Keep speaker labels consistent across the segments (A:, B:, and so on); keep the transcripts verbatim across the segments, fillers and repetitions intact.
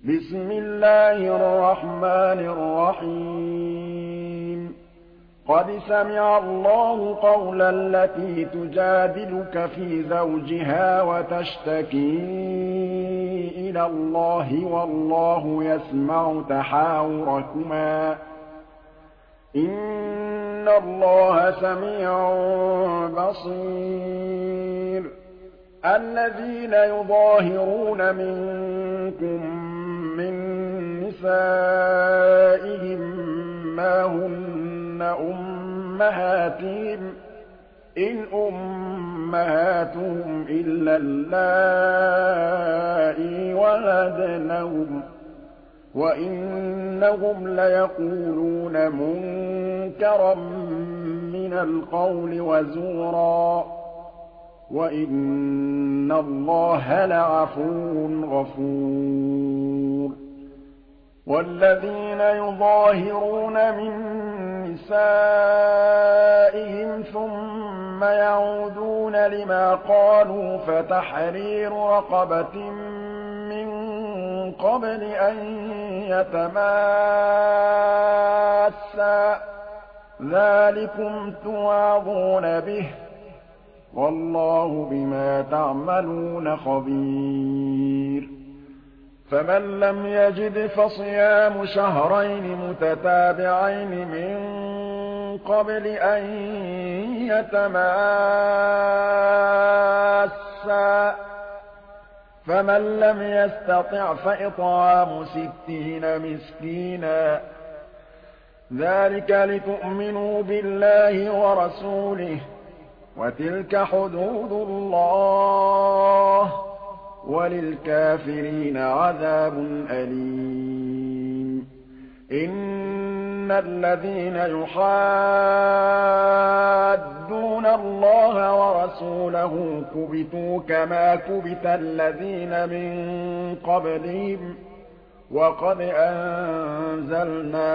A: بسم الله الرحمن الرحيم قد سمع الله قول التي تجادلك في زوجها وتشتكي إلى الله والله يسمع تحاوركما إن الله سميع بصير الذين يظاهرون منكم من نسائهم ما هن أمهاتهم إن أمهاتهم إلا اللائي ولدنهم وإنهم ليقولون منكرا من القول وزورا وإن الله لعفو غفور والذين يظاهرون من نسائهم ثم يعودون لما قالوا فتحرير رقبة من قبل أن يتماسا ذلكم توعظون به والله بما تعملون خبير فمن لم يجد فصيام شهرين متتابعين من قبل أن يتماسا فمن لم يستطع فإطعام ستين مسكينا ذلك لتؤمنوا بالله ورسوله وتلك حدود الله وللكافرين عذاب أليم إن الذين يحادون الله ورسوله كبتوا كما كبت الذين من قبلهم وقد أنزلنا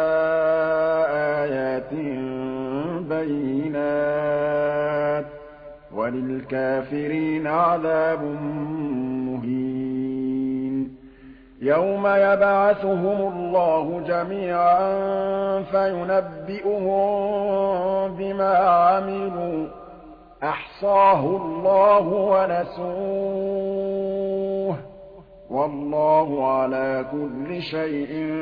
A: آيات بينات وللكافرين عذاب مهين يوم يبعثهم الله جميعا فينبئهم بما عملوا أحصاه الله ونسوه والله على كل شيء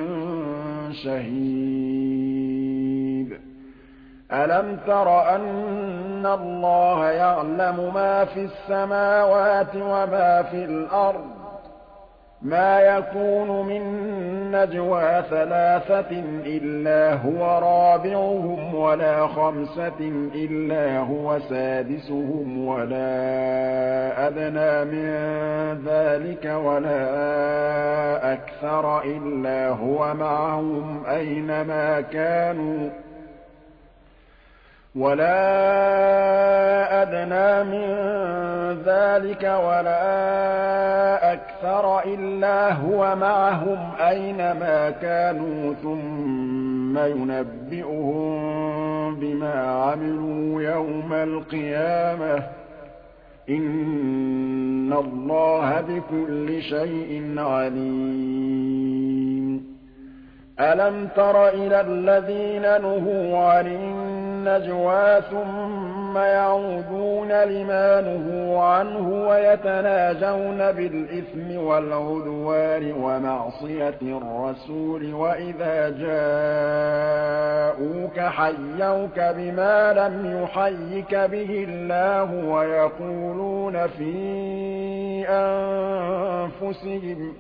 A: شهيد ألم تر أن الله يعلم ما في السماوات وما في الأرض ما يكون من نجوى ثلاثة إلا هو رابعهم ولا خمسة إلا هو سادسهم ولا أدنى من ذلك ولا أكثر إلا هو معهم أينما كانوا ولا أدنى من ذلك ولا أكثر إلا هو معهم أينما كانوا ثم ينبئهم بما عملوا يوم القيامة إن الله بكل شيء عليم ألم تر إلى الذين نهوا عن النجوى ثم يعودون لما نهوا عنه ويتناجون بالإثم والعدوان ومعصية الرسول وإذا جاءوك حيوك بما لم يحيك به الله ويقولون في أنفسهم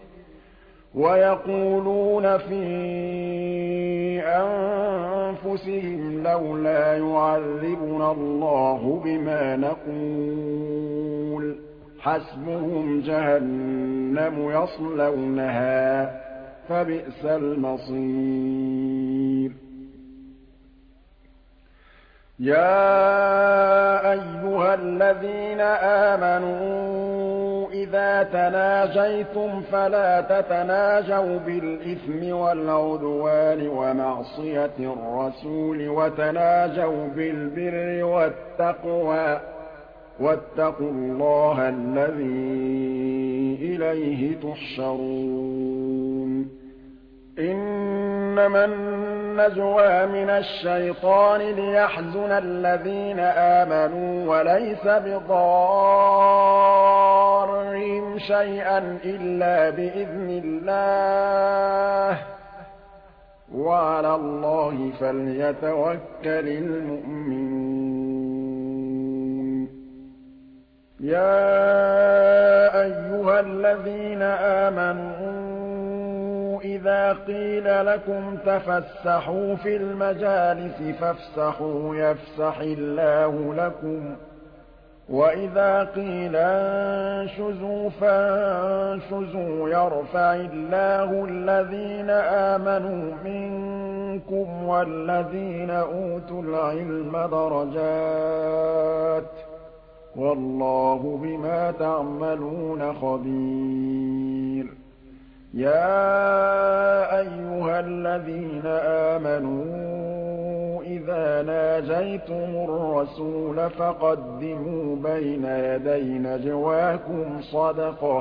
A: ويقولون في أنفسهم لولا يعذبنا الله بما نقول حسبهم جهنم يصلونها فبئس المصير يا أيها الذين آمنوا إذا تناجيتم فلا تتناجوا بالإثم والعدوان ومعصية الرسول وتناجوا بالبر والتقوى واتقوا الله الذي إليه تحشرون إنما النجوى من الشيطان ليحزن الذين آمنوا وليس بضارهم شيئا إلا بإذن الله وعلى الله فليتوكل المؤمنون يا أيها الذين آمنوا إذا قيل لكم تفسحوا في المجالس فافسحوا يفسح الله لكم وإذا قيل انشزوا فانشزوا يرفع الله الذين آمنوا منكم والذين أوتوا العلم درجات والله بما تعملون خبير يا أيها الذين آمنوا إذا ناجيتم الرسول فقدموا بين يدي نجواكم صدقة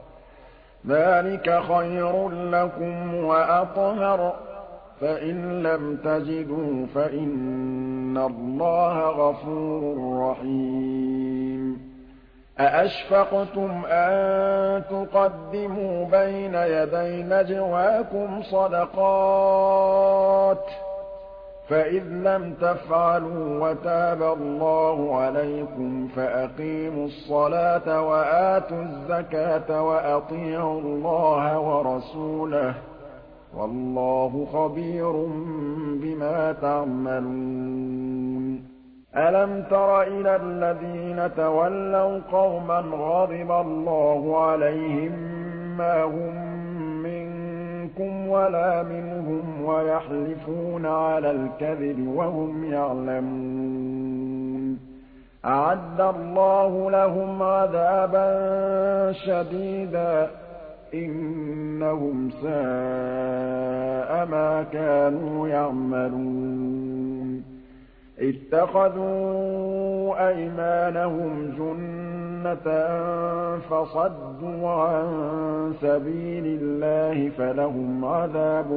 A: ذلك خير لكم وأطهر فإن لم تجدوا فإن الله غفور رحيم أأشفقتم أن تقدموا بين يدي نجواكم صدقات فإذ لم تفعلوا وتاب الله عليكم فأقيموا الصلاة وآتوا الزكاة وأطيعوا الله ورسوله والله خبير بما تعملون ألم تر إلى الذين تولوا قوما غضب الله عليهم ما هم منكم ولا منهم ويحلفون على الكذب وهم يعلمون أعد الله لهم عذابا شديدا إنهم ساء ما كانوا يعملون اتخذوا أيمانهم جنة فصدوا عن سبيل الله فلهم عذاب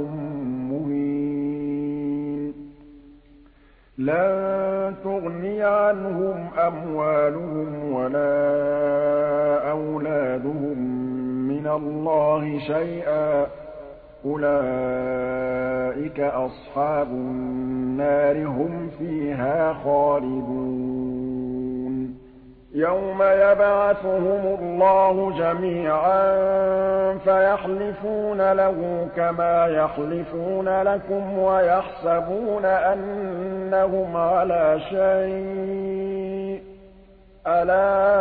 A: مهين لن تغني عنهم أموالهم ولا أولادهم من الله شيئا أولئك أصحاب النار هم فيها خالدون يوم يبعثهم الله جميعا فيحلفون له كما يحلفون لكم ويحسبون أنهم على شيء ألا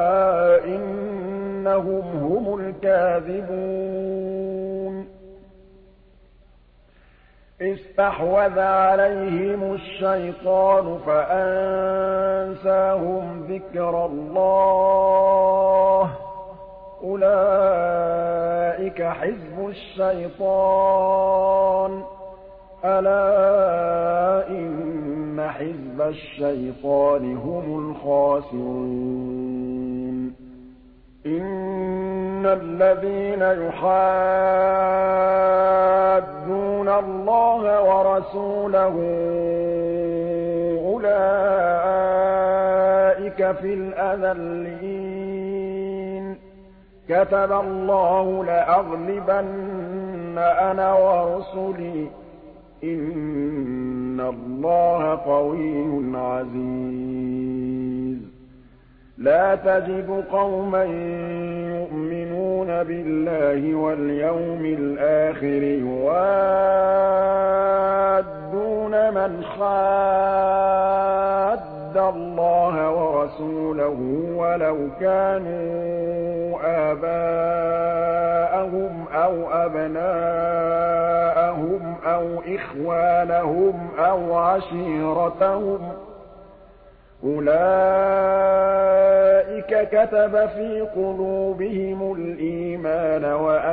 A: إنهم هم الكاذبون استحوذ عليهم الشيطان فأنساهم ذكر الله أولئك حزب الشيطان ألا إن حزب الشيطان هم الخاسرون إن الذين يحادون الله ورسوله أولئك في الأذلين كتب الله لأغلبن أنا ورسلي إن الله قوي عزيز لا تجد قوما يؤمنون بالله واليوم الآخر يوادون من حاد الله ورسوله ولو كانوا آباءهم أو أبناءهم أو إخوانهم أو عشيرتهم أولئك كتب في قلوبهم الإيمان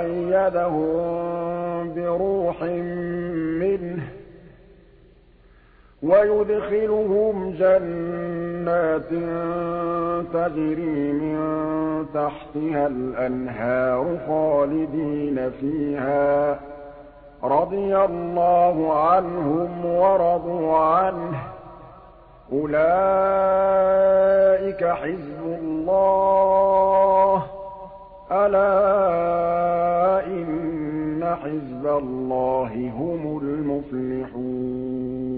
A: وأيدهم بروح منه ويدخلهم جنات تجري من تحتها الأنهار خالدين فيها رَضِيَ اللَّهُ عَنْهُمْ وَرَضُوا عَنْهُ ۚ أُولَٰئِكَ حِزْبُ اللَّهِ ۚ أَلَا إِنَّ حِزْبَ اللَّهِ هُمُ الْمُفْلِحُونَ